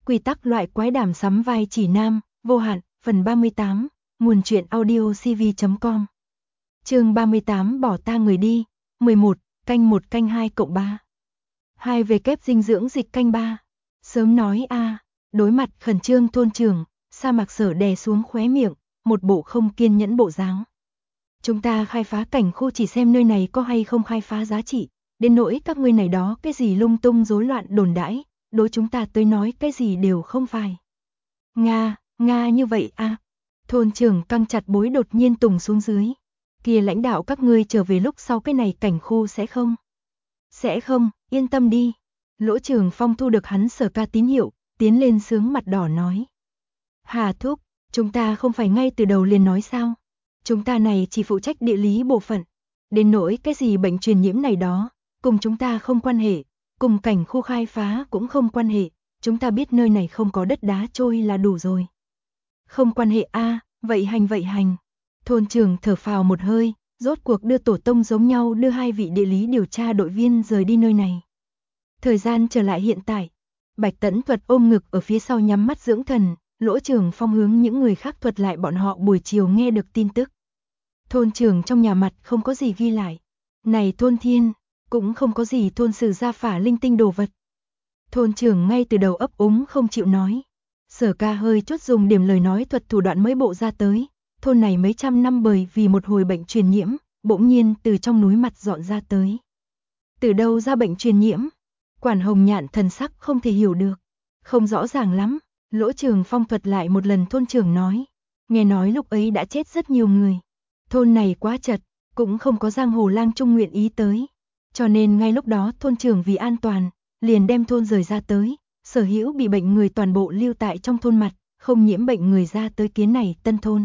Quy tắc loại quái đàm sắm vai chỉ nam, vô hạn, phần 38, nguồn truyện audio cv.com. Chương 38 bỏ ta người đi, 11, canh 1 canh 2 cộng 3. 2 về kép dinh dưỡng dịch canh 3. Sớm nói a, đối mặt khẩn trương thôn trưởng, Sa Mạc Sở đè xuống khóe miệng, một bộ không kiên nhẫn bộ dáng. Chúng ta khai phá cảnh khu chỉ xem nơi này có hay không khai phá giá trị, đến nỗi các ngươi này đó cái gì lung tung rối loạn đồn đãi, đối chúng ta tới nói cái gì đều không phải. Nga như vậy a. Thôn trưởng căng chặt bối đột nhiên tùng xuống dưới. Kia lãnh đạo các ngươi trở về lúc sau cái này cảnh khu sẽ không? Sẽ không, yên tâm đi. Lỗ Trường Phong thu được hắn Sở Ca tín hiệu, tiến lên sướng mặt đỏ nói. Hà thúc, chúng ta không phải ngay từ đầu liền nói sao? Chúng ta này chỉ phụ trách địa lý bộ phận. Đến nỗi cái gì bệnh truyền nhiễm này đó, cùng chúng ta không quan hệ, cùng cảnh khu khai phá cũng không quan hệ, chúng ta biết nơi này không có đất đá trôi là đủ rồi. Không quan hệ a, vậy hành. Thôn trưởng thở phào một hơi, rốt cuộc đưa tổ tông giống nhau đưa 2 vị địa lý điều tra đội viên rời đi nơi này. Thời gian trở lại hiện tại, Bạch Tẫn Thuật ôm ngực ở phía sau nhắm mắt dưỡng thần, Lỗ Trường Phong hướng những người khác thuật lại bọn họ buổi chiều nghe được tin tức. Thôn trưởng trong nhà mặt không có gì ghi lại. Này thôn thiên, cũng không có gì thôn sử gia phả linh tinh đồ vật. Thôn trưởng ngay từ đầu ấp úng không chịu nói. Sở Ca hơi chút dùng điểm lời nói thuật thủ đoạn mới bộ ra tới. Thôn này mấy trăm năm bởi vì một hồi bệnh truyền nhiễm, bỗng nhiên từ trong núi mặt dọn ra tới. Từ đâu ra bệnh truyền nhiễm? Quản Hồng Nhạn thần sắc không thể hiểu được. Không rõ ràng lắm, Lỗ Trường Phong thuật lại một lần thôn trưởng nói. Nghe nói lúc ấy đã chết rất nhiều người. Thôn này quá chật, cũng không có giang hồ lang trung nguyện ý tới. Cho nên ngay lúc đó thôn trưởng vì an toàn, liền đem thôn rời ra tới. Sở hữu bị bệnh người toàn bộ lưu tại trong thôn mặt, không nhiễm bệnh người ra tới kiến này tân thôn.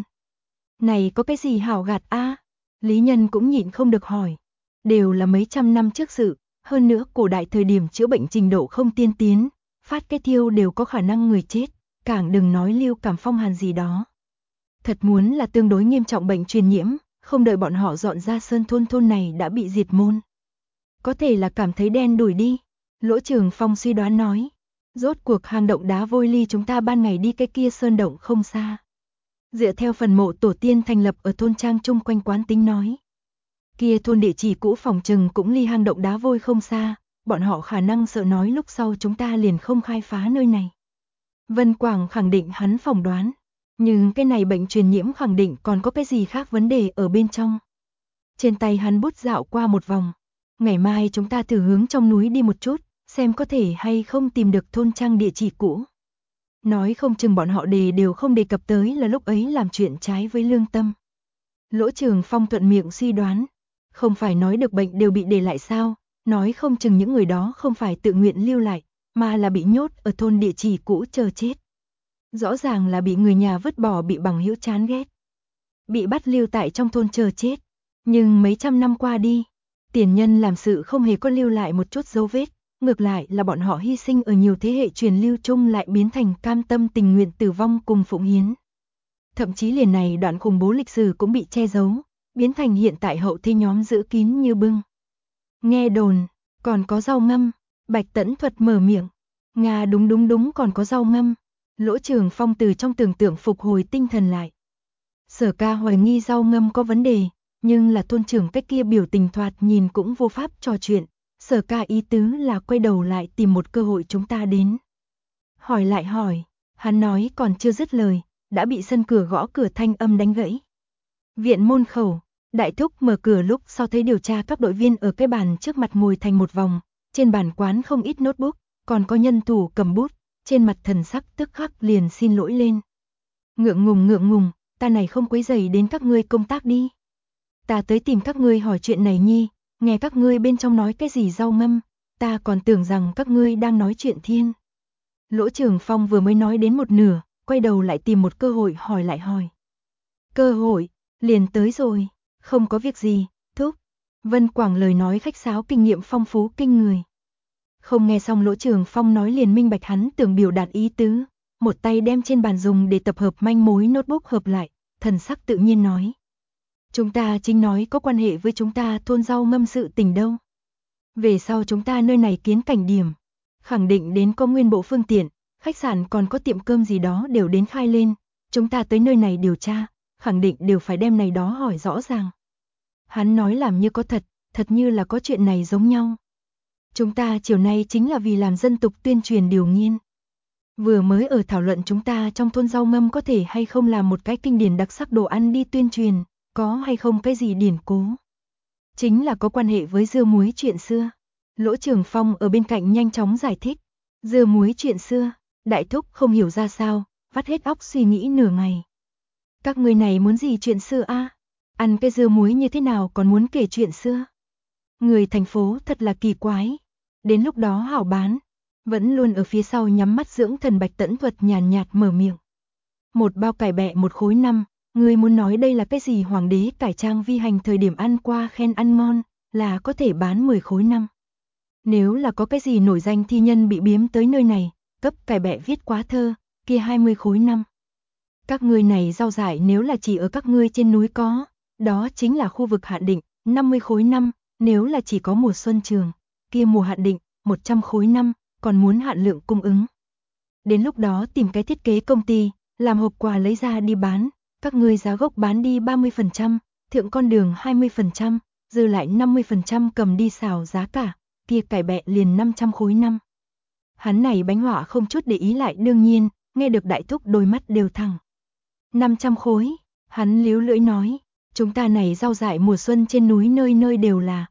Này có cái gì hảo gạt a? Lý Nhân cũng nhịn không được hỏi. Đều là mấy trăm năm trước sự, hơn nữa cổ đại thời điểm chữa bệnh trình độ không tiên tiến, phát cái thiêu đều có khả năng người chết, càng đừng nói lưu cảm phong hàn gì đó. Thật muốn là tương đối nghiêm trọng bệnh truyền nhiễm, không đợi bọn họ dọn ra sơn thôn này đã bị diệt môn. Có thể là cảm thấy đen đủi đi, Lỗ Trường Phong suy đoán nói. Rốt cuộc hang động đá vôi ly chúng ta ban ngày đi cái kia sơn động không xa. Dựa theo phần mộ tổ tiên thành lập ở thôn trang chung quanh quán tính nói. Kia thôn địa chỉ cũ phòng trừng cũng ly hang động đá vôi không xa, bọn họ khả năng sợ nói lúc sau chúng ta liền không khai phá nơi này. Vân Quảng khẳng định hắn phỏng đoán, nhưng cái này bệnh truyền nhiễm khẳng định còn có cái gì khác vấn đề ở bên trong. Trên tay hắn bút dạo qua một vòng, ngày mai chúng ta thử hướng trong núi đi một chút, xem có thể hay không tìm được thôn trang địa chỉ cũ. Nói không chừng bọn họ đều không đề cập tới là lúc ấy làm chuyện trái với lương tâm. Lỗ Trường Phong thuận miệng suy đoán, không phải nói được bệnh đều bị để lại sao, nói không chừng những người đó không phải tự nguyện lưu lại, mà là bị nhốt ở thôn địa chỉ cũ chờ chết. Rõ ràng là bị người nhà vứt bỏ bị bằng hữu chán ghét. Bị bắt lưu tại trong thôn chờ chết. Nhưng mấy trăm năm qua đi, tiền nhân làm sự không hề có lưu lại một chút dấu vết. Ngược lại là bọn họ hy sinh ở nhiều thế hệ truyền lưu chung lại biến thành cam tâm tình nguyện tử vong cùng phụng hiến. Thậm chí liền này đoạn khủng bố lịch sử cũng bị che giấu, biến thành hiện tại hậu thế nhóm giữ kín như bưng. Nghe đồn, còn có rau ngâm, Bạch Tẫn Thuật mở miệng. Nga đúng còn có rau ngâm. Lỗ Trường Phong từ trong tưởng tượng phục hồi tinh thần lại. Sở Ca hoài nghi rau ngâm có vấn đề, nhưng là thôn trưởng cách kia biểu tình thoạt nhìn cũng vô pháp trò chuyện. Sở Ca ý tứ là quay đầu lại tìm một cơ hội chúng ta đến. Hỏi lại hỏi, hắn nói còn chưa dứt lời, đã bị sân cửa gõ cửa thanh âm đánh gãy. Viện môn khẩu, đại thúc mở cửa lúc sau thấy điều tra các đội viên ở cái bàn trước mặt ngồi thành một vòng, trên bàn quán không ít notebook, còn có nhân thủ cầm bút, trên mặt thần sắc tức khắc liền xin lỗi lên. Ngượng ngùng, ta này không quấy rầy đến các ngươi công tác đi. Ta tới tìm các ngươi hỏi chuyện này nhi. Nghe các ngươi bên trong nói cái gì rau ngâm, ta còn tưởng rằng các ngươi đang nói chuyện thiên. Lỗ Trường Phong vừa mới nói đến một nửa, quay đầu lại tìm một cơ hội hỏi lại hỏi. Cơ hội, liền tới rồi, không có việc gì, thúc. Vân Quảng lời nói khách sáo kinh nghiệm phong phú kinh người. Không nghe xong Lỗ Trường Phong nói liền minh bạch hắn tưởng biểu đạt ý tứ, một tay đem trên bàn dùng để tập hợp manh mối notebook hợp lại, thần sắc tự nhiên nói. Chúng ta chính nói có quan hệ với chúng ta thôn rau ngâm sự tình đâu. Về sau chúng ta nơi này kiến cảnh điểm, khẳng định đến có nguyên bộ phương tiện, khách sạn còn có tiệm cơm gì đó đều đến khai lên, chúng ta tới nơi này điều tra, khẳng định đều phải đem này đó hỏi rõ ràng. Hắn nói làm như có thật, thật như là có chuyện này giống nhau. Chúng ta chiều nay chính là vì làm dân tục tuyên truyền điều nghiên. Vừa mới ở thảo luận chúng ta trong thôn rau ngâm có thể hay không làm một cái kinh điển đặc sắc đồ ăn đi tuyên truyền, có hay không cái gì điển cố. Chính là có quan hệ với dưa muối chuyện xưa. Lỗ Trường Phong ở bên cạnh nhanh chóng giải thích. Dưa muối chuyện xưa, Đại Thúc không hiểu ra sao, vắt hết óc suy nghĩ nửa ngày. Các người này muốn gì chuyện xưa a? Ăn cái dưa muối như thế nào còn muốn kể chuyện xưa? Người thành phố thật là kỳ quái. Đến lúc đó hảo bán, vẫn luôn ở phía sau nhắm mắt dưỡng thần Bạch Tẫn Thuật nhàn nhạt mở miệng. Một bao cải bẹ một khối 5, người muốn nói đây là cái gì hoàng đế cải trang vi hành thời điểm ăn qua khen ăn ngon, là có thể bán 10 khối 5. Nếu là có cái gì nổi danh thi nhân bị biếm tới nơi này, cấp cải bẹ viết quá thơ, kia 20 khối 5. Các ngươi này rau dại nếu là chỉ ở các ngươi trên núi có, đó chính là khu vực hạn định, 50 khối 5, nếu là chỉ có mùa xuân trường, kia mùa hạn định, 100 khối 5, còn muốn hạn lượng cung ứng. Đến lúc đó tìm cái thiết kế công ty, làm hộp quà lấy ra đi bán, các ngươi giá gốc bán đi 30%, thượng con đường 20%, dư lại 50% cầm đi xào giá cả, kia cải bẹ liền 500 khối 5. Hắn này bánh họa không chút để ý lại đương nhiên, nghe được Đại Thúc đôi mắt đều thẳng. 500 khối, hắn líu lưỡi nói, chúng ta này rau dại mùa xuân trên núi nơi nơi đều là,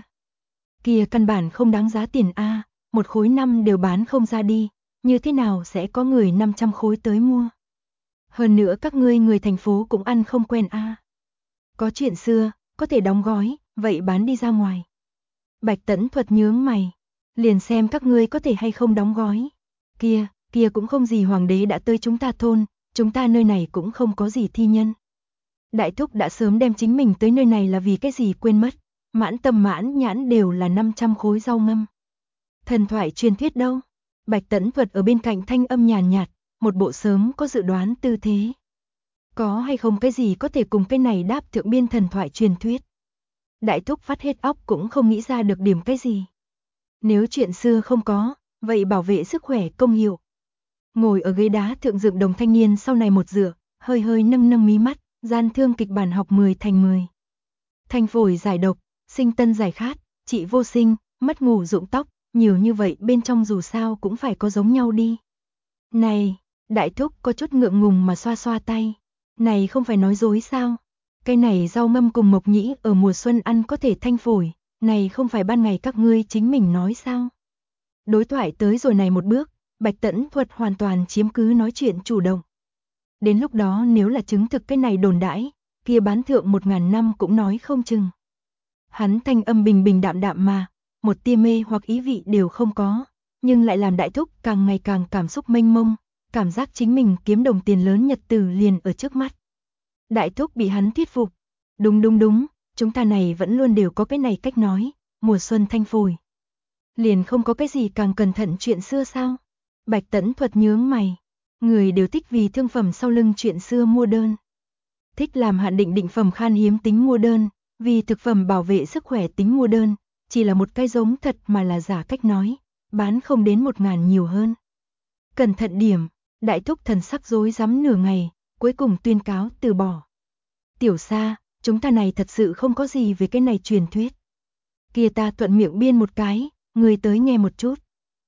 kia căn bản không đáng giá tiền a, một khối 5 đều bán không ra đi, như thế nào sẽ có người 500 khối tới mua? Hơn nữa các ngươi người thành phố cũng ăn không quen a. Có chuyện xưa, có thể đóng gói, vậy bán đi ra ngoài. Bạch Tẫn Thuật nhướng mày, liền xem các ngươi có thể hay không đóng gói. Kia cũng không gì hoàng đế đã tới chúng ta thôn, chúng ta nơi này cũng không có gì thi nhân. Đại Thúc đã sớm đem chính mình tới nơi này là vì cái gì quên mất, mãn tâm mãn nhãn đều là 500 khối rau ngâm. Thần thoại truyền thuyết đâu? Bạch Tẫn Thuật ở bên cạnh thanh âm nhàn nhạt, một bộ sớm có dự đoán tư thế. Có hay không cái gì có thể cùng cái này đáp thượng biên thần thoại truyền thuyết? Đại Thúc phát hết óc cũng không nghĩ ra được điểm cái gì. Nếu chuyện xưa không có, vậy bảo vệ sức khỏe công hiệu. Ngồi ở ghế đá thượng dựng đồng thanh niên sau này một dựa, hơi hơi nâng mí mắt, gian thương kịch bản học 10 thành 10. Thanh phổi giải độc, sinh tân giải khát, trị vô sinh, mất ngủ rụng tóc, nhiều như vậy bên trong dù sao cũng phải có giống nhau đi. Này, Đại Thúc có chút ngượng ngùng mà xoa xoa tay. Này không phải nói dối sao? Cái này rau ngâm cùng mộc nhĩ ở mùa xuân ăn có thể thanh phổi, này không phải ban ngày các ngươi chính mình nói sao? Đối thoại tới rồi này một bước, Bạch Tẫn Thuật hoàn toàn chiếm cứ nói chuyện chủ động. Đến lúc đó nếu là chứng thực cái này đồn đãi, kia bán thượng 1000 năm cũng nói không chừng. Hắn thanh âm bình bình đạm đạm mà, một tia mê hoặc ý vị đều không có, nhưng lại làm Đại Thúc càng ngày càng cảm xúc mênh mông, cảm giác chính mình kiếm đồng tiền lớn nhật tử liền ở trước mắt. Đại Thúc bị hắn thuyết phục. Đúng, chúng ta này vẫn luôn đều có cái này cách nói, mùa xuân thanh phổi. Liền không có cái gì càng cẩn thận chuyện xưa sao? Bạch Tẫn Thuật nhướng mày. Người đều thích vì thương phẩm sau lưng chuyện xưa mua đơn. Thích làm hạn định phẩm khan hiếm tính mua đơn, vì thực phẩm bảo vệ sức khỏe tính mua đơn, chỉ là một cái giống thật mà là giả cách nói, bán không đến 1000 nhiều hơn. Cẩn thận điểm, Đại Thúc thần sắc rối rắm nửa ngày, cuối cùng tuyên cáo từ bỏ. Tiểu Sa, chúng ta này thật sự không có gì về cái này truyền thuyết. Kia ta thuận miệng biên một cái, người tới nghe một chút.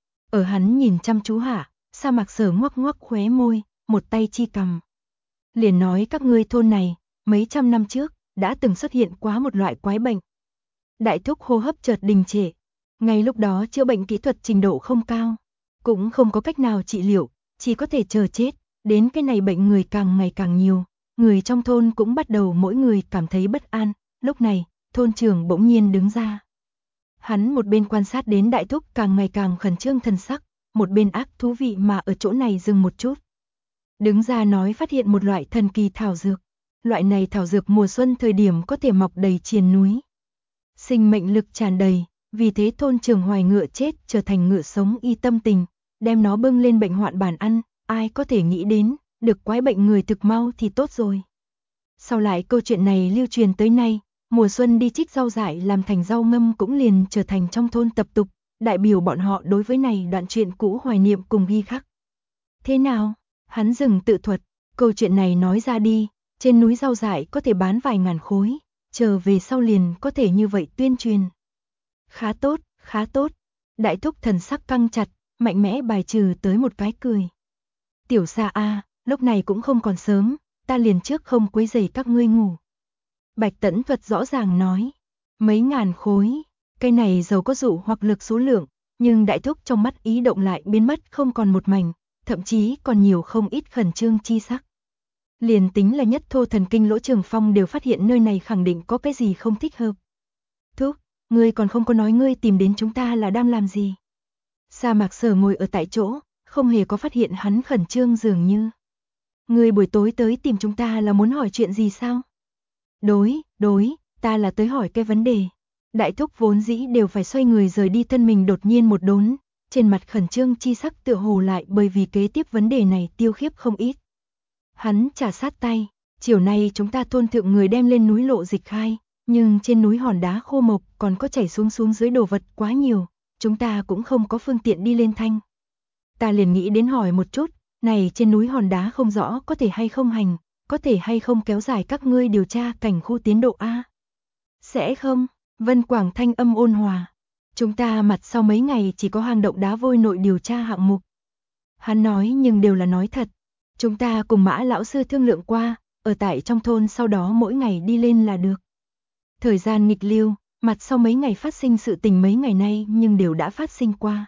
Ở hắn nhìn chăm chú hạ, Sa Mạc Sở ngoắc ngoắc khóe môi, một tay chi cầm. Liền nói các ngươi thôn này, mấy trăm năm trước, đã từng xuất hiện quá một loại quái bệnh. Đại Thúc hô hấp chợt đình trệ. Ngay lúc đó chữa bệnh kỹ thuật trình độ không cao, cũng không có cách nào trị liệu, chỉ có thể chờ chết. Đến cái này bệnh người càng ngày càng nhiều, người trong thôn cũng bắt đầu mỗi người cảm thấy bất an. Lúc này, thôn trưởng bỗng nhiên đứng ra. Hắn một bên quan sát đến Đại Thúc càng ngày càng khẩn trương thần sắc, một bên ác thú vị mà ở chỗ này dừng một chút. Đứng ra nói phát hiện một loại thần kỳ thảo dược. Loại này thảo dược mùa xuân thời điểm có thể mọc đầy triền núi. Sinh mệnh lực tràn đầy, vì thế thôn trưởng hoài ngựa chết trở thành ngựa sống y tâm tình, đem nó bưng lên bệnh hoạn bàn ăn, ai có thể nghĩ đến, được quái bệnh người thực mau thì tốt rồi. Sau lại câu chuyện này lưu truyền tới nay, mùa xuân đi trích rau dại làm thành rau ngâm cũng liền trở thành trong thôn tập tục, đại biểu bọn họ đối với này đoạn chuyện cũ hoài niệm cùng ghi khắc. Thế nào? Hắn dừng tự thuật, câu chuyện này nói ra đi, trên núi rau dại có thể bán vài ngàn khối, chờ về sau liền có thể như vậy tuyên truyền. Khá tốt, khá tốt. Đại thúc thần sắc căng chặt, mạnh mẽ bài trừ tới một cái cười. Tiểu Sa a, lúc này cũng không còn sớm, ta liền trước không quấy rầy các ngươi ngủ. Bạch Tẫn Thuật rõ ràng nói, mấy ngàn khối, cái này giàu có dụ hoặc lực số lượng, nhưng đại thúc trong mắt ý động lại biến mất không còn một mảnh, thậm chí còn nhiều không ít khẩn trương chi sắc. Liền tính là nhất thô thần kinh Lỗ Trường Phong đều phát hiện nơi này khẳng định có cái gì không thích hợp. Thúc, ngươi còn không có nói ngươi tìm đến chúng ta là đang làm gì. Sa Mạc Sở ngồi ở tại chỗ, không hề có phát hiện hắn khẩn trương dường như. Ngươi buổi tối tới tìm chúng ta là muốn hỏi chuyện gì sao? Đối, ta là tới hỏi cái vấn đề. Đại thúc vốn dĩ đều phải xoay người rời đi, thân mình đột nhiên một đốn, trên mặt khẩn trương chi sắc tựa hồ lại bởi vì kế tiếp vấn đề này tiêu khiếp không ít. Hắn trà sát tay, chiều nay chúng ta thôn thượng người đem lên núi lộ dịch khai, nhưng trên núi hòn đá khô mộc còn có chảy xuống dưới đồ vật quá nhiều, chúng ta cũng không có phương tiện đi lên thanh. Ta liền nghĩ đến hỏi một chút, này trên núi hòn đá không rõ có thể hay không hành, có thể hay không kéo dài các ngươi điều tra cảnh khu tiến độ A. Sẽ không, Vân Quảng thanh âm ôn hòa. Chúng ta mặt sau mấy ngày chỉ có hang động đá vôi nội điều tra hạng mục. Hắn nói nhưng đều là nói thật. Chúng ta cùng Mã lão sư thương lượng qua, ở tại trong thôn sau đó mỗi ngày đi lên là được. Thời gian nghịch lưu, mặt sau mấy ngày phát sinh sự tình mấy ngày nay nhưng đều đã phát sinh qua.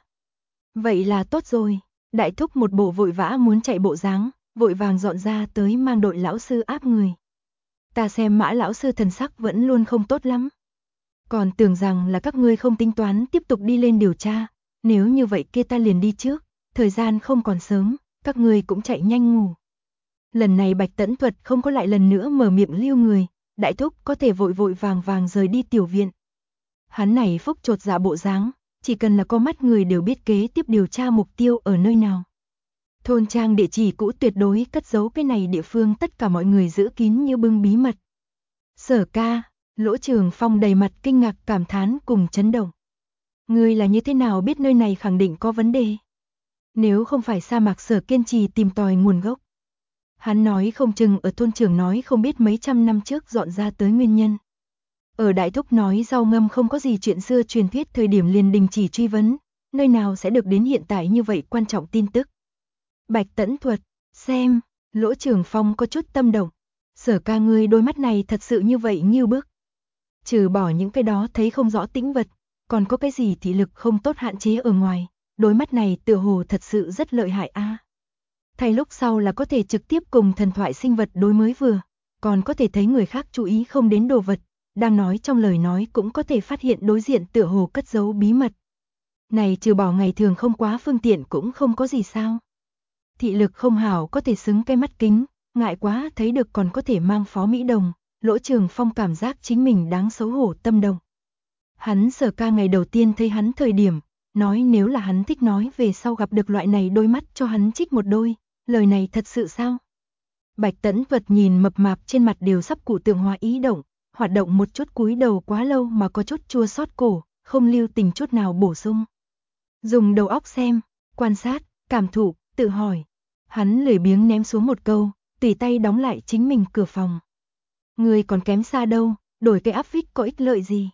Vậy là tốt rồi, đại thúc một bộ vội vã muốn chạy bộ dáng, vội vàng dọn ra tới mang đội lão sư áp người. Ta xem Mã lão sư thần sắc vẫn luôn không tốt lắm. Còn tưởng rằng là các ngươi không tính toán tiếp tục đi lên điều tra, nếu như vậy kia ta liền đi trước, thời gian không còn sớm, các ngươi cũng chạy nhanh ngủ. Lần này Bạch Tẫn Thuật không có lại lần nữa mở miệng lưu người, đại thúc có thể vội vội vàng rời đi tiểu viện. Hắn này phúc chột dạ bộ dáng, chỉ cần là có mắt người đều biết kế tiếp điều tra mục tiêu ở nơi nào. Thôn trang địa chỉ cũ tuyệt đối cất giấu cái này địa phương tất cả mọi người giữ kín như bưng bí mật. Sở ca, Lỗ Trường Phong đầy mặt kinh ngạc cảm thán cùng chấn động. Ngươi là như thế nào biết nơi này khẳng định có vấn đề? Nếu không phải Sa Mạc Sở kiên trì tìm tòi nguồn gốc. Hắn nói không chừng ở thôn trưởng nói không biết mấy trăm năm trước dọn ra tới nguyên nhân. Ở đại thúc nói rau ngâm không có gì chuyện xưa truyền thuyết thời điểm liền đình chỉ truy vấn, nơi nào sẽ được đến hiện tại như vậy quan trọng tin tức. Bạch Tẫn Thuật, xem, Lỗ Trường Phong có chút tâm động. Sở ca ngươi đôi mắt này thật sự như vậy nghiêu bức. Trừ bỏ những cái đó thấy không rõ tĩnh vật, còn có cái gì thị lực không tốt hạn chế ở ngoài, đôi mắt này tựa hồ thật sự rất lợi hại a. Thay lúc sau là có thể trực tiếp cùng thần thoại sinh vật đối mới vừa, còn có thể thấy người khác chú ý không đến đồ vật, đang nói trong lời nói cũng có thể phát hiện đối diện tựa hồ cất giấu bí mật. Này trừ bỏ ngày thường không quá phương tiện cũng không có gì sao. Thị lực không hảo có thể xứng cái mắt kính, ngại quá thấy được còn có thể mang phó Mỹ Đồng, Lỗ Trường Phong cảm giác chính mình đáng xấu hổ tâm động. Hắn Sở ca ngày đầu tiên thấy hắn thời điểm, nói nếu là hắn thích nói về sau gặp được loại này đôi mắt cho hắn trích một đôi, lời này thật sự sao? Bạch Tẫn Vật nhìn mập mạp trên mặt đều sắp cụ tượng hóa ý động, hoạt động một chút cúi đầu quá lâu mà có chút chua xót cổ, không lưu tình chút nào bổ sung. Dùng đầu óc xem, quan sát, cảm thụ, tự hỏi. Hắn lười biếng ném xuống một câu, tùy tay đóng lại chính mình cửa phòng. Người còn kém xa đâu, đổi cái áp phích có ích lợi gì?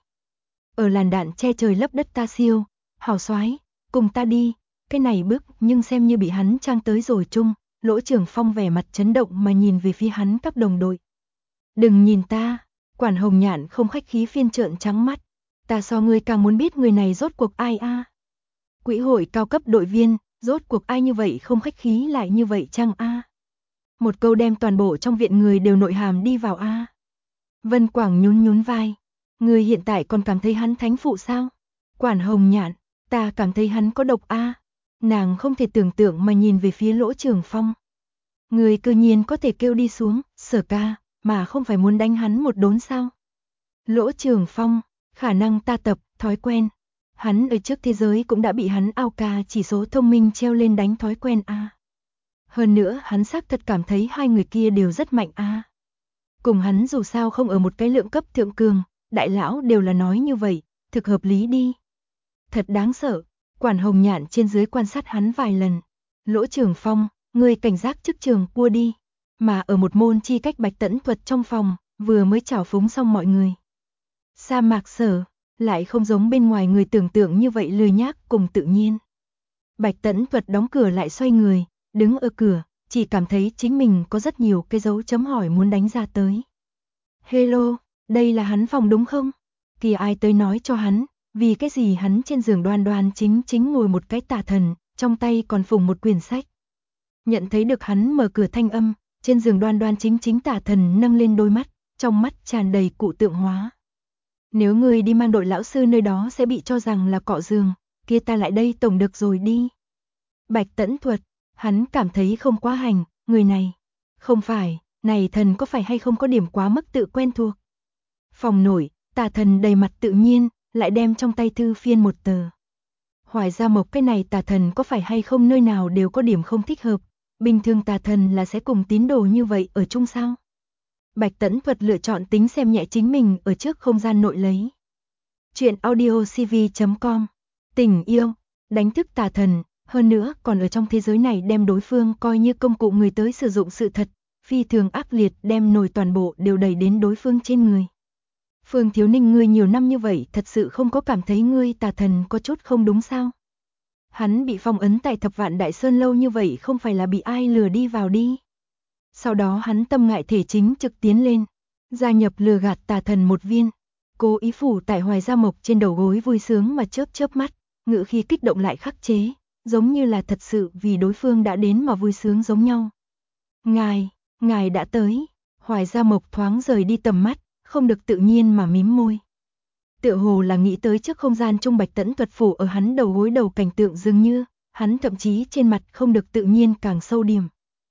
Ở làn đạn che trời lấp đất ta siêu, hào soái, cùng ta đi, cái này bước nhưng xem như bị hắn trang tới rồi chung. Lỗ Trường Phong vẻ mặt chấn động mà nhìn về phía hắn các đồng đội. Đừng nhìn ta, Quản Hồng Nhạn không khách khí phiên trợn trắng mắt. Ta so ngươi càng muốn biết người này rốt cuộc ai a? Quỹ hội cao cấp đội viên, rốt cuộc ai như vậy không khách khí lại như vậy chăng a? Một câu đem toàn bộ trong viện người đều nội hàm đi vào a. Vân Quảng nhún vai. Người hiện tại còn cảm thấy hắn thánh phụ sao? Quản Hồng Nhạn, ta cảm thấy hắn có độc a. Nàng không thể tưởng tượng mà nhìn về phía Lỗ Trường Phong. Người cư nhiên có thể kêu đi xuống, Sở ca, mà không phải muốn đánh hắn một đốn sao? Lỗ Trường Phong, khả năng ta tập, thói quen. Hắn ở trước thế giới cũng đã bị hắn ao ca chỉ số thông minh treo lên đánh thói quen a. Hơn nữa hắn xác thật cảm thấy hai người kia đều rất mạnh a. Cùng hắn dù sao không ở một cái lượng cấp thượng cường, đại lão đều là nói như vậy, thực hợp lý đi. Thật đáng sợ. Quản Hồng Nhạn trên dưới quan sát hắn vài lần. Lỗ Trường Phong, ngươi cảnh giác trước trường cua đi. Mà ở một môn chi cách Bạch Tẫn Thuật trong phòng, vừa mới chào phúng xong mọi người. Sa Mạc Sở, lại không giống bên ngoài người tưởng tượng như vậy lười nhác cùng tự nhiên. Bạch Tẫn Thuật đóng cửa lại xoay người, đứng ở cửa, chỉ cảm thấy chính mình có rất nhiều cái dấu chấm hỏi muốn đánh ra tới. Hello, đây là hắn phòng đúng không? Kìa ai tới nói cho hắn, vì cái gì hắn trên giường đoan đoan chính chính ngồi một cái tà thần, trong tay còn phủng một quyển sách. Nhận thấy được hắn mở cửa thanh âm, trên giường đoan đoan chính chính tà thần nâng lên đôi mắt, trong mắt tràn đầy cụ tượng hóa. Nếu người đi mang đội lão sư nơi đó sẽ bị cho rằng là cọ giường, kia ta lại đây tổng được rồi đi. Bạch Tẫn Thuật, hắn cảm thấy không quá hành, người này. Không phải, này thần có phải hay không có điểm quá mức tự quen thuộc. Phòng nổi, tà thần đầy mặt tự nhiên, lại đem trong tay thư phiên một tờ. Hoài Gia Mộc cái này tà thần có phải hay không nơi nào đều có điểm không thích hợp, bình thường tà thần là sẽ cùng tín đồ như vậy ở chung sao. Bạch Tẫn Thuật lựa chọn tính xem nhẹ chính mình ở trước không gian nội lấy. Chuyện audio cv.com. Tình yêu, đánh thức tà thần, hơn nữa còn ở trong thế giới này đem đối phương coi như công cụ người tới sử dụng sự thật, phi thường ác liệt đem nổi toàn bộ đều đẩy đến đối phương trên người. Phương Thiếu Ninh ngươi nhiều năm như vậy thật sự không có cảm thấy ngươi tà thần có chút không đúng sao? Hắn bị phong ấn tại Thập Vạn Đại Sơn lâu như vậy không phải là bị ai lừa đi vào đi. Sau đó hắn tâm ngại thể chính trực tiến lên, gia nhập lừa gạt tà thần một viên, cố ý phủ tại Hoài Gia Mộc trên đầu gối vui sướng mà chớp chớp mắt, ngữ khí kích động lại khắc chế, giống như là thật sự vì đối phương đã đến mà vui sướng giống nhau. Ngài đã tới, Hoài Gia Mộc thoáng rời đi tầm mắt, không được tự nhiên mà mím môi. Tựa hồ là nghĩ tới trước không gian trung Bạch Tẫn Thuật phủ ở hắn đầu gối đầu cảnh tượng dường như, hắn thậm chí trên mặt không được tự nhiên càng sâu điểm.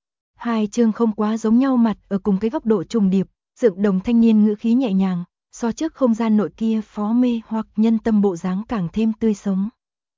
Hai chương không quá giống nhau mặt ở cùng cái góc độ trùng điệp, dựng đồng thanh niên ngữ khí nhẹ nhàng, so trước không gian nội kia phó mê hoặc nhân tâm bộ dáng càng thêm tươi sống.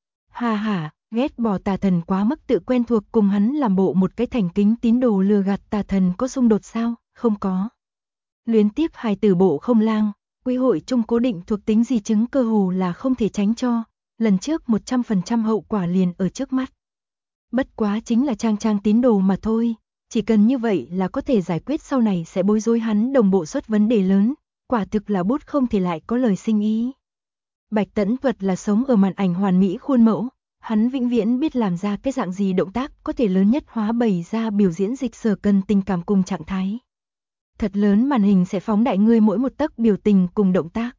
Ha ha, ghét bỏ tà thần quá mức tự quen thuộc cùng hắn làm bộ một cái thành kính tín đồ lừa gạt tà thần có xung đột sao? Không có. Luyến tiếc hài tử bộ không lang, quỹ hội chung cố định thuộc tính di chứng cơ hồ là không thể tránh cho, lần trước 100% hậu quả liền ở trước mắt. Bất quá chính là trang tín đồ mà thôi, chỉ cần như vậy là có thể giải quyết sau này sẽ bối rối hắn đồng bộ xuất vấn đề lớn, quả thực là bút không thể lại có lời sinh ý. Bạch Tẫn Thuật là sống ở màn ảnh hoàn mỹ khuôn mẫu, hắn vĩnh viễn biết làm ra cái dạng gì động tác có thể lớn nhất hóa bày ra biểu diễn dịch sở cần tình cảm cùng trạng thái. Thật lớn màn hình sẽ phóng đại ngươi mỗi một tấc biểu tình cùng động tác.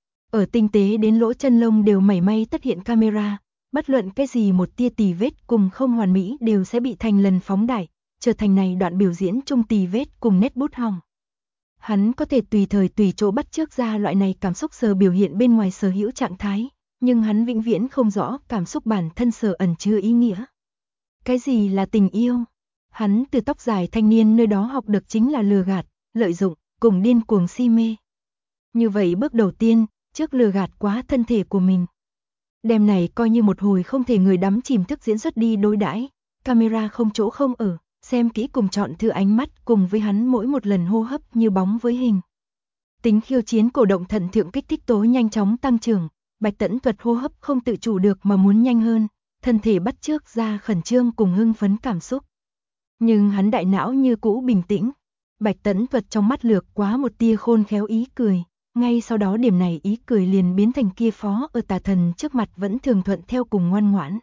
Ở tinh tế đến lỗ chân lông đều mảy may tất hiện camera, bất luận cái gì một tia tì vết cùng không hoàn mỹ đều sẽ bị thành lần phóng đại, trở thành này đoạn biểu diễn chung tì vết cùng nét bút hỏng. Hắn có thể tùy thời tùy chỗ bắt chước ra loại này cảm xúc sở biểu hiện bên ngoài sở hữu trạng thái, nhưng hắn vĩnh viễn không rõ cảm xúc bản thân sở ẩn chứa ý nghĩa. Cái gì là tình yêu? Hắn từ tóc dài thanh niên nơi đó học được chính là lừa gạt, lợi dụng, cùng điên cuồng si mê. Như vậy bước đầu tiên, trước lừa gạt quá thân thể của mình. Đêm này coi như một hồi không thể người đắm chìm thức diễn xuất đi đối đãi, camera không chỗ không ở, xem kỹ cùng chọn thử ánh mắt cùng với hắn mỗi một lần hô hấp như bóng với hình. Tính khiêu chiến cổ động thận thượng kích thích tố nhanh chóng tăng trưởng, Bạch Tẫn Thuật hô hấp không tự chủ được mà muốn nhanh hơn, thân thể bắt chước ra khẩn trương cùng hưng phấn cảm xúc. Nhưng hắn đại não như cũ bình tĩnh. Bạch Tẫn Thuật trong mắt lược quá một tia khôn khéo ý cười, ngay sau đó điểm này ý cười liền biến thành kia phó ở tà thần trước mặt vẫn thường thuận theo cùng ngoan ngoãn.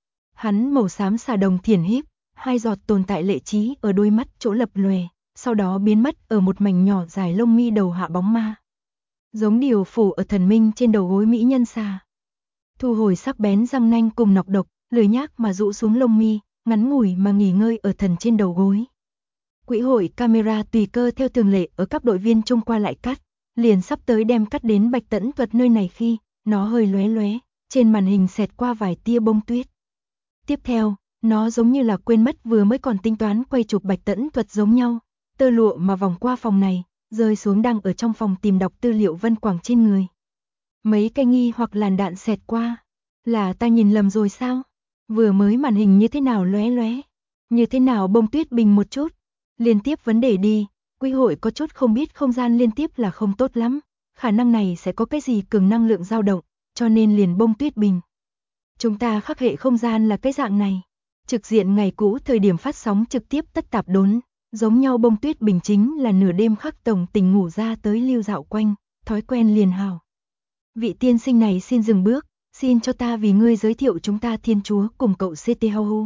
Hắn màu xám xà đồng thiển híp, hai giọt tồn tại lệ trí ở đôi mắt chỗ lập lòe, sau đó biến mất ở một mảnh nhỏ dài lông mi đầu hạ bóng ma. Giống điều phủ ở thần minh trên đầu gối mỹ nhân xà. Thu hồi sắc bén răng nanh cùng nọc độc, lười nhác mà rũ xuống lông mi, ngắn ngủi mà nghỉ ngơi ở thần trên đầu gối. Quỹ hội camera tùy cơ theo thường lệ ở các đội viên chung qua lại cắt, liền sắp tới đem cắt đến Bạch Tẫn Thuật nơi này khi, nó hơi lóe lóe, trên màn hình xẹt qua vài tia bông tuyết. Tiếp theo, nó giống như là quên mất vừa mới còn tính toán quay chụp Bạch Tẫn Thuật giống nhau, tơ lụa mà vòng qua phòng này, rơi xuống đang ở trong phòng tìm đọc tư liệu Vân Quảng trên người. Mấy cây nghi hoặc làn đạn xẹt qua, là ta nhìn lầm rồi sao? Vừa mới màn hình như thế nào lóe lóe, như thế nào bông tuyết bình một chút. Liên tiếp vấn đề đi, quy hội có chút không biết không gian liên tiếp là không tốt lắm, khả năng này sẽ có cái gì cường năng lượng dao động, cho nên liền bông tuyết bình. Chúng ta khắc hệ không gian là cái dạng này. Trực diện ngày cũ thời điểm phát sóng trực tiếp tất tạp đốn, giống nhau bông tuyết bình chính là nửa đêm khắc tổng tình ngủ ra tới lưu dạo quanh, thói quen liền hào. Vị tiên sinh này xin dừng bước, xin cho ta vì ngươi giới thiệu chúng ta Thiên Chúa cùng cậu CT Hau.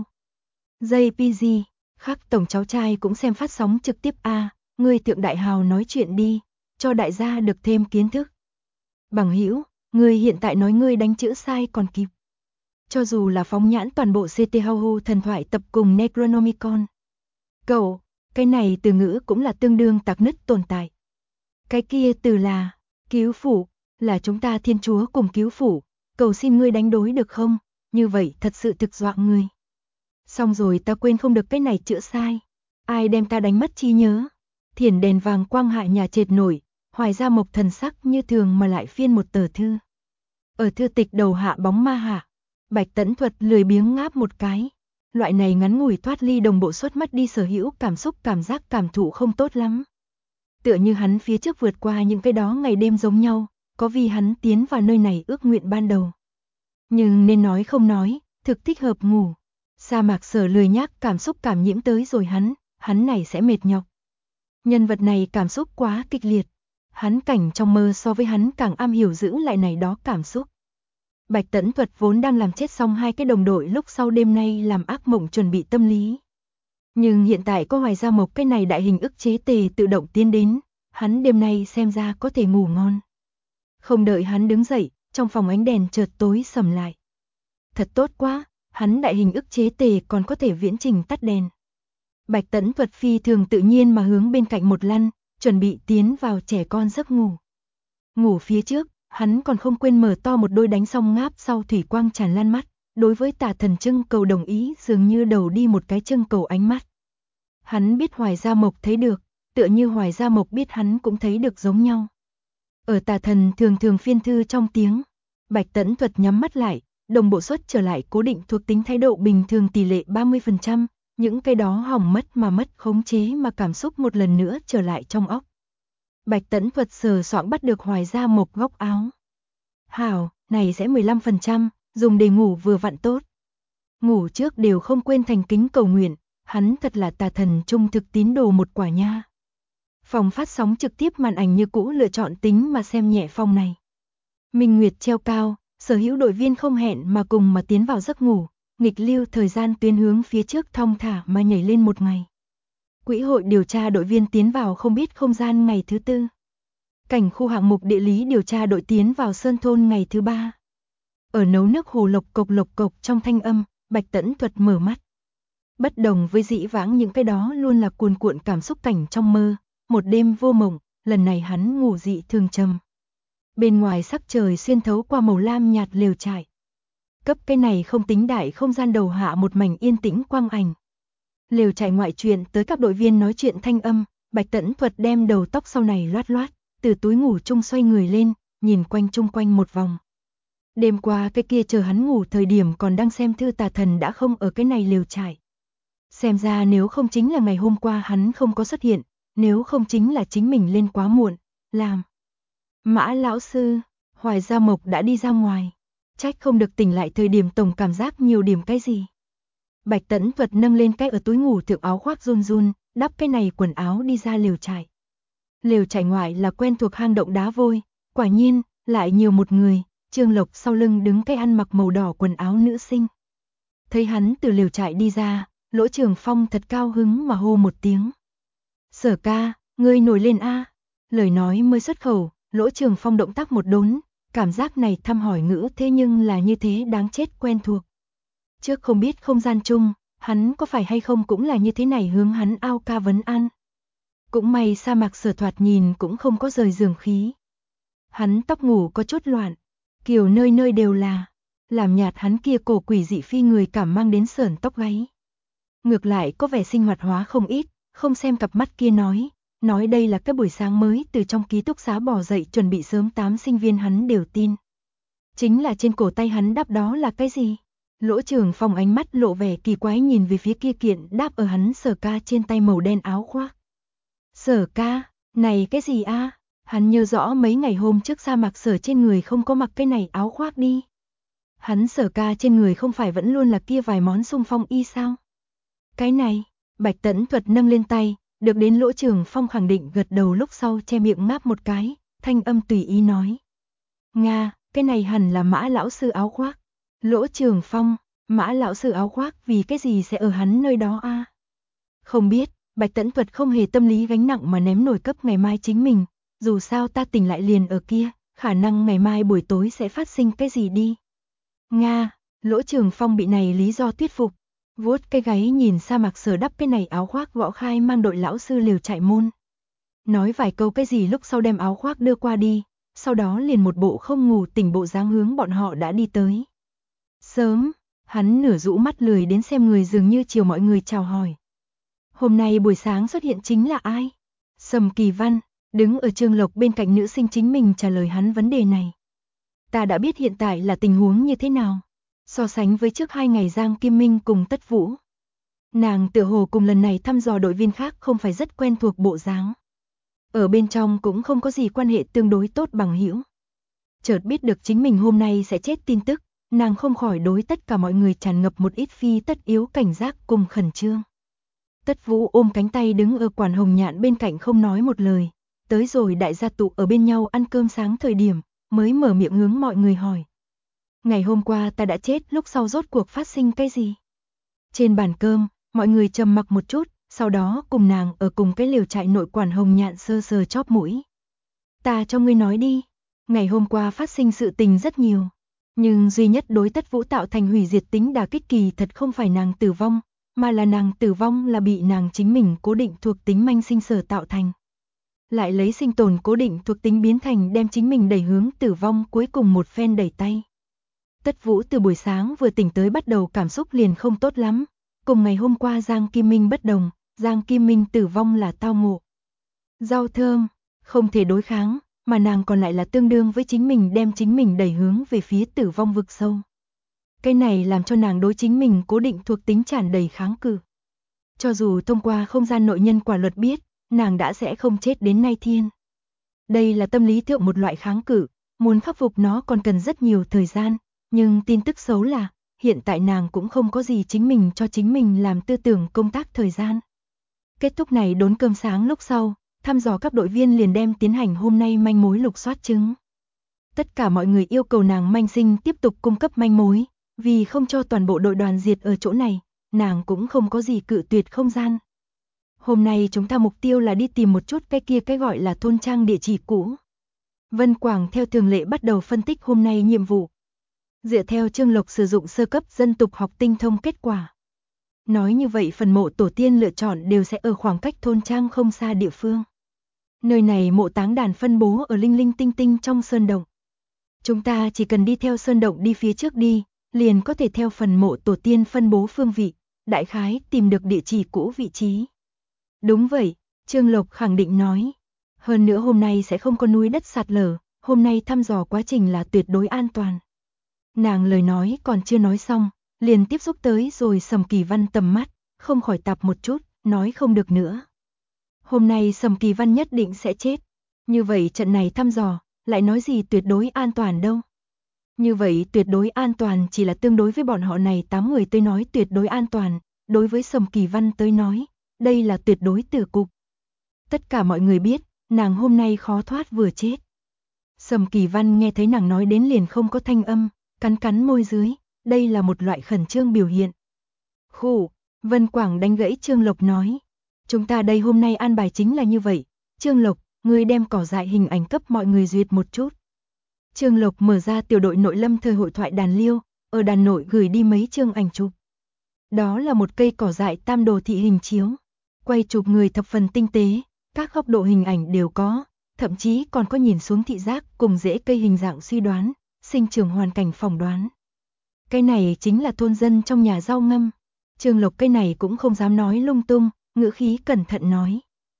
JPG, khắc tổng cháu trai cũng xem phát sóng trực tiếp a, ngươi thượng đại hào nói chuyện đi, cho đại gia được thêm kiến thức. Bằng hữu, ngươi hiện tại nói ngươi đánh chữ sai còn kịp. Cho dù là phóng nhãn toàn bộ CT Hau thần thoại tập cùng Necronomicon. Cậu, cái này từ ngữ cũng là tương đương tạc nứt tồn tại. Cái kia từ là, cứu phụ, là chúng ta Thiên Chúa cùng cứu phụ, cầu xin ngươi đánh đối được không, như vậy thật sự thực dọa ngươi. Xong rồi ta quên không được cái này chữa sai, ai đem ta đánh mất trí nhớ. Thiền đèn vàng quang hại nhà trệt nổi, Hoài Gia Mộc thần sắc như thường mà lại phiên một tờ thư. Ở thư tịch đầu hạ bóng ma hạ, Bạch Tẫn Thuật lười biếng ngáp một cái. Loại này ngắn ngủi thoát ly đồng bộ xuất mất đi sở hữu cảm xúc cảm giác cảm thụ không tốt lắm. Tựa như hắn phía trước vượt qua những cái đó ngày đêm giống nhau, có vì hắn tiến vào nơi này ước nguyện ban đầu. Nhưng nên nói không nói, thực thích hợp ngủ. Sa mạc sở lười nhác cảm xúc cảm nhiễm tới rồi hắn này sẽ mệt nhọc. Nhân vật này cảm xúc quá kịch liệt. Hắn cảnh trong mơ so với hắn càng am hiểu giữ lại này đó cảm xúc. Bạch Tẫn Thuật vốn đang làm chết xong hai cái đồng đội lúc sau đêm nay làm ác mộng chuẩn bị tâm lý. Nhưng hiện tại có Hoài Gia Mộc cái này đại hình ức chế tề tự động tiến đến, hắn đêm nay xem ra có thể ngủ ngon. Không đợi hắn đứng dậy, trong phòng ánh đèn chợt tối sầm lại. Thật tốt quá, hắn đại hình ức chế tề còn có thể viễn trình tắt đèn. Bạch Tẫn Thuật phi thường tự nhiên mà hướng bên cạnh một lăn, chuẩn bị tiến vào trẻ con giấc ngủ. Ngủ phía trước, hắn còn không quên mở to một đôi đánh xong ngáp sau thủy quang tràn lan mắt, đối với Tà Thần trưng cầu đồng ý dường như đầu đi một cái trưng cầu ánh mắt. Hắn biết Hoài Gia Mộc thấy được, tựa như Hoài Gia Mộc biết hắn cũng thấy được giống nhau. Ở Tà Thần thường phiên thư trong tiếng, Bạch Tẫn Thuật nhắm mắt lại, đồng bộ suất trở lại cố định thuộc tính thái độ bình thường tỷ lệ 30%, những cái đó hỏng mất khống chế mà cảm xúc một lần nữa trở lại trong óc. Bạch Tẫn Thuật sờ soạng bắt được Hoài Gia Mộc góc áo. Hảo, này sẽ 15%, dùng để ngủ vừa vặn tốt. Ngủ trước đều không quên thành kính cầu nguyện, hắn thật là Tà Thần trung thực tín đồ một quả nha. Phòng phát sóng trực tiếp màn ảnh như cũ lựa chọn tính mà xem nhẹ phòng này. Minh Nguyệt treo cao, sở hữu đội viên không hẹn mà cùng mà tiến vào giấc ngủ, nghịch lưu thời gian tuyến hướng phía trước thong thả mà nhảy lên một ngày. Quỹ hội điều tra đội viên tiến vào không biết không gian ngày thứ tư. Cảnh khu hạng mục địa lý điều tra đội tiến vào Sơn Thôn ngày thứ ba. Ở nấu nước hồ lộc cộc trong thanh âm, Bạch Tẫn Thuật mở mắt. Bất đồng với dĩ vãng những cái đó luôn là cuồn cuộn cảm xúc cảnh trong mơ, một đêm vô mộng, lần này hắn ngủ dị thường trầm. Bên ngoài sắc trời xuyên thấu qua màu lam nhạt lều trại. Cấp cái này không tính đại không gian đầu hạ một mảnh yên tĩnh quang ảnh. Lều trại ngoại chuyện tới các đội viên nói chuyện thanh âm, Bạch Tẫn Thuật đem đầu tóc sau này loát loát, từ túi ngủ chung xoay người lên, nhìn quanh chung quanh một vòng. Đêm qua cái kia chờ hắn ngủ thời điểm còn đang xem thư Tà Thần đã không ở cái này lều trại. Xem ra nếu không chính là ngày hôm qua hắn không có xuất hiện, nếu không chính là chính mình lên quá muộn, làm. Mã lão sư, Hoài Gia Mộc đã đi ra ngoài, trách không được tỉnh lại thời điểm tổng cảm giác nhiều điểm cái gì. Bạch Tẫn Thuật nâng lên cái ở túi ngủ thượng áo khoác run run, đắp cái này quần áo đi ra lều trại. Lều trại ngoại là quen thuộc hang động đá vôi, quả nhiên, lại nhiều một người, Trương Lộc sau lưng đứng cái ăn mặc màu đỏ quần áo nữ sinh. Thấy hắn từ lều trại đi ra, Lỗ Trường Phong thật cao hứng mà hô một tiếng. Sở ca, ngươi nổi lên a. Lời nói mới xuất khẩu, Lỗ Trường Phong động tác một đốn, cảm giác này thăm hỏi ngữ thế nhưng là như thế đáng chết quen thuộc. Trước không biết không gian chung, hắn có phải hay không cũng là như thế này hướng hắn ao ca vấn an. Cũng may Sa Mạc Sở thoạt nhìn cũng không có rời giường khí. Hắn tóc ngủ có chút loạn, kiểu nơi nơi đều là, làm nhạt hắn kia cổ quỷ dị phi người cảm mang đến sởn tóc gáy. Ngược lại có vẻ sinh hoạt hóa không ít, không xem cặp mắt kia nói đây là cái buổi sáng mới từ trong ký túc xá bỏ dậy chuẩn bị sớm 8 sinh viên hắn đều tin. Chính là trên cổ tay hắn đắp đó là cái gì? Lỗ Trường Phong ánh mắt lộ vẻ kỳ quái nhìn về phía kia kiện đáp ở hắn Sở ca trên tay màu đen áo khoác. Sở ca, này cái gì a? Hắn nhớ rõ mấy ngày hôm trước Sa Mạc Sở trên người không có mặc cái này áo khoác đi. Hắn Sở ca trên người không phải vẫn luôn là kia vài món xung phong y sao? Cái này, Bạch Tẫn Thuật nâng lên tay, được đến Lỗ Trường Phong khẳng định gật đầu lúc sau che miệng ngáp một cái, thanh âm tùy ý nói. Nga, cái này hẳn là Mã lão sư áo khoác. Lỗ Trường Phong, Mã lão sư áo khoác vì cái gì sẽ ở hắn nơi đó a? Không biết, Bạch Tẫn Thuật không hề tâm lý gánh nặng mà ném nổi cấp ngày mai chính mình, dù sao ta tỉnh lại liền ở kia, khả năng ngày mai buổi tối sẽ phát sinh cái gì đi. Nga, Lỗ Trường Phong bị này lý do thuyết phục, vuốt cái gáy nhìn sa mạc Sở đắp cái này áo khoác Võ Khai mang đội lão sư liều chạy môn. Nói vài câu cái gì lúc sau đem áo khoác đưa qua đi, sau đó liền một bộ không ngủ tỉnh bộ dáng hướng bọn họ đã đi tới. Sớm, hắn nửa rũ mắt lười đến xem người dường như chiều mọi người chào hỏi. Hôm nay buổi sáng xuất hiện chính là ai? Sầm Kỳ Văn, đứng ở Trương Lộc bên cạnh nữ sinh chính mình trả lời hắn vấn đề này. Ta đã biết hiện tại là tình huống như thế nào. So sánh với trước 2 ngày Giang Kim Minh cùng Tất Vũ. Nàng tựa hồ cùng lần này thăm dò đội viên khác không phải rất quen thuộc bộ dáng. Ở bên trong cũng không có gì quan hệ tương đối tốt bằng hữu. Chợt biết được chính mình hôm nay sẽ chết tin tức, nàng không khỏi đối tất cả mọi người tràn ngập một ít phi tất yếu cảnh giác cùng khẩn trương. Tất Vũ ôm cánh tay đứng ở Quản Hồng Nhạn bên cạnh không nói một lời, tới rồi đại gia tụ ở bên nhau ăn cơm sáng thời điểm, mới mở miệng hướng mọi người hỏi. Ngày hôm qua ta đã chết, lúc sau rốt cuộc phát sinh cái gì? Trên bàn cơm, mọi người trầm mặc một chút, sau đó cùng nàng ở cùng cái liều trại nội Quản Hồng Nhạn sơ sờ chóp mũi. Ta cho ngươi nói đi, ngày hôm qua phát sinh sự tình rất nhiều, nhưng duy nhất đối Tất Vũ tạo thành hủy diệt tính đả kích kỳ thật không phải nàng tử vong, mà là nàng tử vong là bị nàng chính mình cố định thuộc tính manh sinh sở tạo thành. Lại lấy sinh tồn cố định thuộc tính biến thành đem chính mình đẩy hướng tử vong cuối cùng một phen đẩy tay. Tất Vũ từ buổi sáng vừa tỉnh tới bắt đầu cảm xúc liền không tốt lắm, cùng ngày hôm qua Giang Kim Minh bất đồng, Giang Kim Minh tử vong là tao ngộ. Rau thơm, không thể đối kháng, mà nàng còn lại là tương đương với chính mình đem chính mình đẩy hướng về phía tử vong vực sâu. Cái này làm cho nàng đối chính mình cố định thuộc tính tràn đầy kháng cự. Cho dù thông qua không gian nội nhân quả luật biết, nàng đã sẽ không chết đến nay thiên. Đây là tâm lý thượng một loại kháng cự, muốn khắc phục nó còn cần rất nhiều thời gian, nhưng tin tức xấu là, hiện tại nàng cũng không có gì chính mình cho chính mình làm tư tưởng công tác thời gian. Kết thúc này đốn cơm sáng lúc sau, thăm dò các đội viên liền đem tiến hành hôm nay manh mối lục soát chứng. Tất cả mọi người yêu cầu nàng manh sinh tiếp tục cung cấp manh mối, vì không cho toàn bộ đội đoàn diệt ở chỗ này, nàng cũng không có gì cự tuyệt không gian. Hôm nay chúng ta mục tiêu là đi tìm một chút cái kia cái gọi là thôn trang địa chỉ cũ. Vân Quảng theo thường lệ bắt đầu phân tích hôm nay nhiệm vụ. Dựa theo Trương Lộc sử dụng sơ cấp dân tục học tinh thông kết quả. Nói như vậy phần mộ tổ tiên lựa chọn đều sẽ ở khoảng cách thôn trang không xa địa phương. Nơi này mộ táng đàn phân bố ở linh linh tinh tinh trong sơn động. Chúng ta chỉ cần đi theo sơn động đi phía trước đi, liền có thể theo phần mộ tổ tiên phân bố phương vị, đại khái tìm được địa chỉ cũ vị trí. Đúng vậy, Trương Lộc khẳng định nói. Hơn nữa hôm nay sẽ không có núi đất sạt lở, hôm nay thăm dò quá trình là tuyệt đối an toàn. Nàng lời nói còn chưa nói xong, liền tiếp xúc tới rồi Sầm Kỳ Văn tầm mắt, không khỏi tạp một chút, nói không được nữa. Hôm nay Sầm Kỳ Văn nhất định sẽ chết. Như vậy trận này thăm dò, lại nói gì tuyệt đối an toàn đâu. Như vậy tuyệt đối an toàn chỉ là tương đối với bọn họ này 8 người tới nói tuyệt đối an toàn, đối với Sầm Kỳ Văn tới nói, đây là tuyệt đối tử cục. Tất cả mọi người biết, nàng hôm nay khó thoát vừa chết. Sầm Kỳ Văn nghe thấy nàng nói đến liền không có thanh âm, cắn cắn môi dưới, đây là một loại khẩn trương biểu hiện. Khụ, Vân Quảng đánh gãy Trương Lộc nói, chúng ta đây hôm nay an bài chính là như vậy, Trương Lộc, ngươi đem cỏ dại hình ảnh cấp mọi người duyệt một chút. Trương Lộc mở ra tiểu đội nội lâm thời hội thoại đàn liêu, ở đàn nội gửi đi mấy chương ảnh chụp. Đó là một cây cỏ dại tam đồ thị hình chiếu, quay chụp người thập phần tinh tế, các góc độ hình ảnh đều có, thậm chí còn có nhìn xuống thị giác cùng rễ cây hình dạng suy đoán, sinh trưởng hoàn cảnh phỏng đoán. Cái này chính là thôn dân trong nhà rau ngâm. Trương Lộc cái này cũng không dám nói lung tung, ngữ khí cẩn thận nói.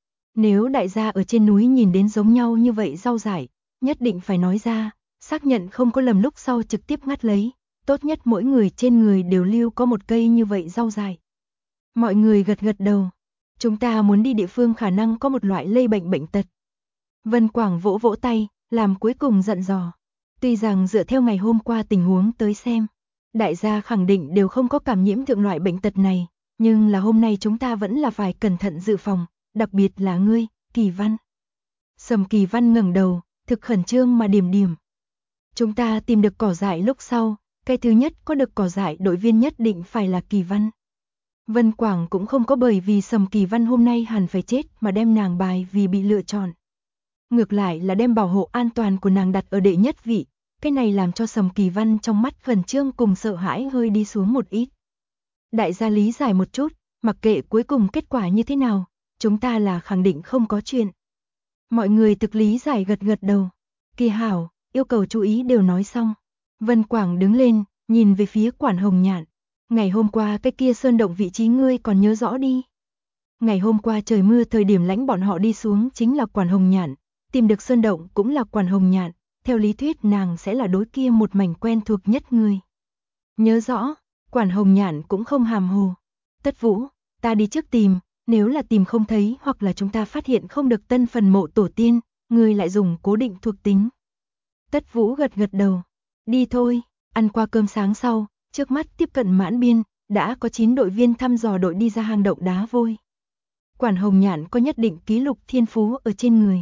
Nếu đại gia ở trên núi nhìn đến giống nhau như vậy rau dại, nhất định phải nói ra, xác nhận không có lầm lúc sau trực tiếp ngắt lấy, tốt nhất mỗi người trên người đều lưu có một cây như vậy rau dại. Mọi người gật gật đầu, chúng ta muốn đi địa phương khả năng có một loại lây bệnh bệnh tật. Vân Quảng vỗ vỗ tay, làm cuối cùng dặn dò. Tuy rằng dựa theo ngày hôm qua tình huống tới xem, đại gia khẳng định đều không có cảm nhiễm thượng loại bệnh tật này, nhưng là hôm nay chúng ta vẫn là phải cẩn thận dự phòng, đặc biệt là ngươi, Kỳ Văn. Sầm Kỳ Văn ngẩng đầu, thực khẩn trương mà điểm điểm. Chúng ta tìm được cỏ dại lúc sau, cái thứ nhất có được cỏ dại đội viên nhất định phải là Kỳ Văn. Vân Quảng cũng không có bởi vì Sầm Kỳ Văn hôm nay hẳn phải chết mà đem nàng bài vì bị lựa chọn. Ngược lại là đem bảo hộ an toàn của nàng đặt ở đệ nhất vị, cái này làm cho Sầm Kỳ Văn trong mắt khẩn trương cùng sợ hãi hơi đi xuống một ít. Đại gia lý giải một chút, mặc kệ cuối cùng kết quả như thế nào, chúng ta là khẳng định không có chuyện. Mọi người thực lý giải gật gật đầu. Kỳ hảo, yêu cầu chú ý đều nói xong. Vân Quảng đứng lên, nhìn về phía Quản Hồng Nhạn. Ngày hôm qua cái kia sơn động vị trí ngươi còn nhớ rõ đi. Ngày hôm qua trời mưa thời điểm lãnh bọn họ đi xuống chính là Quản Hồng Nhạn, tìm được sơn động cũng là Quản Hồng Nhạn, theo lý thuyết nàng sẽ là đối kia một mảnh quen thuộc nhất người. Nhớ rõ, Quản Hồng Nhạn cũng không hàm hồ. Tất Vũ, ta đi trước tìm, nếu là tìm không thấy hoặc là chúng ta phát hiện không được tân phần mộ tổ tiên, ngươi lại dùng cố định thuộc tính. Tất Vũ gật gật đầu. Đi thôi, ăn qua cơm sáng sau, trước mắt tiếp cận mãn biên, đã có 9 đội viên thăm dò đội đi ra hang động đá vôi. Quản Hồng Nhạn có nhất định ký lục thiên phú ở trên người.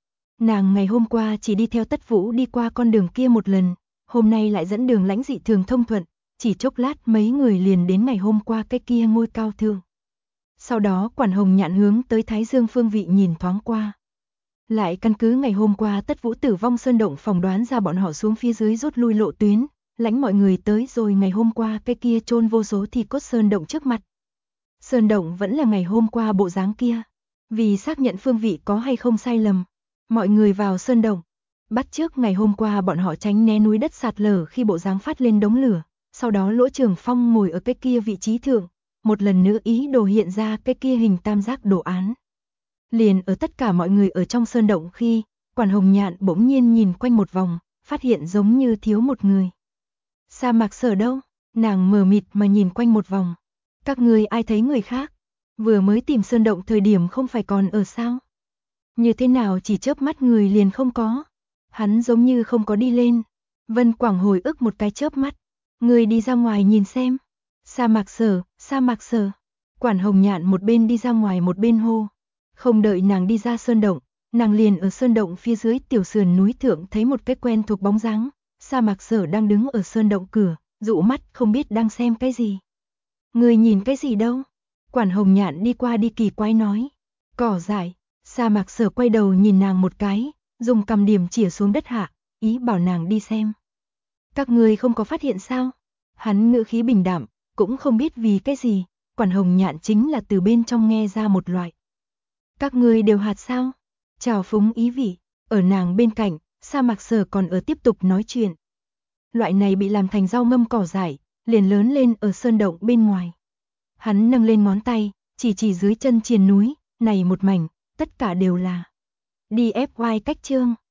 Nàng ngày hôm qua chỉ đi theo Tất Vũ đi qua con đường kia một lần, hôm nay lại dẫn đường lãnh dị thường thông thuận, chỉ chốc lát mấy người liền đến ngày hôm qua cái kia ngôi cao thượng. Sau đó Quản Hồng Nhạn hướng tới Thái Dương phương vị nhìn thoáng qua. Lại căn cứ ngày hôm qua Tất Vũ tử vong sơn động phỏng đoán ra bọn họ xuống phía dưới rút lui lộ tuyến, lãnh mọi người tới rồi ngày hôm qua cái kia chôn vô số thì cốt sơn động trước mặt. Sơn động vẫn là ngày hôm qua bộ dáng kia, vì xác nhận phương vị có hay không sai lầm. Mọi người vào sơn động, bắt trước ngày hôm qua bọn họ tránh né núi đất sạt lở khi bộ dáng phát lên đống lửa, sau đó Lỗ Trường Phong ngồi ở cái kia vị trí thượng, một lần nữa ý đồ hiện ra cái kia hình tam giác đồ án. Liền ở tất cả mọi người ở trong sơn động khi, Quản Hồng Nhạn bỗng nhiên nhìn quanh một vòng, phát hiện giống như thiếu một người. Sa Mạc Sở đâu? Nàng mờ mịt mà nhìn quanh một vòng. Các người ai thấy người khác? Vừa mới tìm sơn động thời điểm không phải còn ở sao? Như thế nào chỉ chớp mắt người liền không có? Hắn giống như không có đi lên. Vân Quảng hồi ức một cái chớp mắt. Người đi ra ngoài nhìn xem. Sa Mạc Sở, Sa Mạc Sở. Quản Hồng Nhạn một bên đi ra ngoài một bên hô. Không đợi nàng đi ra sơn động, nàng liền ở sơn động phía dưới tiểu sườn núi thượng thấy một cái quen thuộc bóng dáng. Sa Mạc Sở đang đứng ở sơn động cửa, dụ mắt không biết đang xem cái gì. Người nhìn cái gì đâu? Quản Hồng Nhạn đi qua đi kỳ quái nói. Cỏ dại. Sa Mạc Sở quay đầu nhìn nàng một cái, dùng cầm điểm chĩa xuống đất hạ, ý bảo nàng đi xem. Các người không có phát hiện sao? Hắn ngữ khí bình đạm, cũng không biết vì cái gì, Quản Hồng Nhạn chính là từ bên trong nghe ra một loại. Các người đều hạt sao? Chào phúng ý vị, ở nàng bên cạnh, Sa Mạc Sở còn ở tiếp tục nói chuyện. Loại này bị làm thành rau ngâm cỏ dại, liền lớn lên ở sơn động bên ngoài. Hắn nâng lên ngón tay, chỉ dưới chân triền núi, này một mảnh, tất cả đều là DFY cách chương.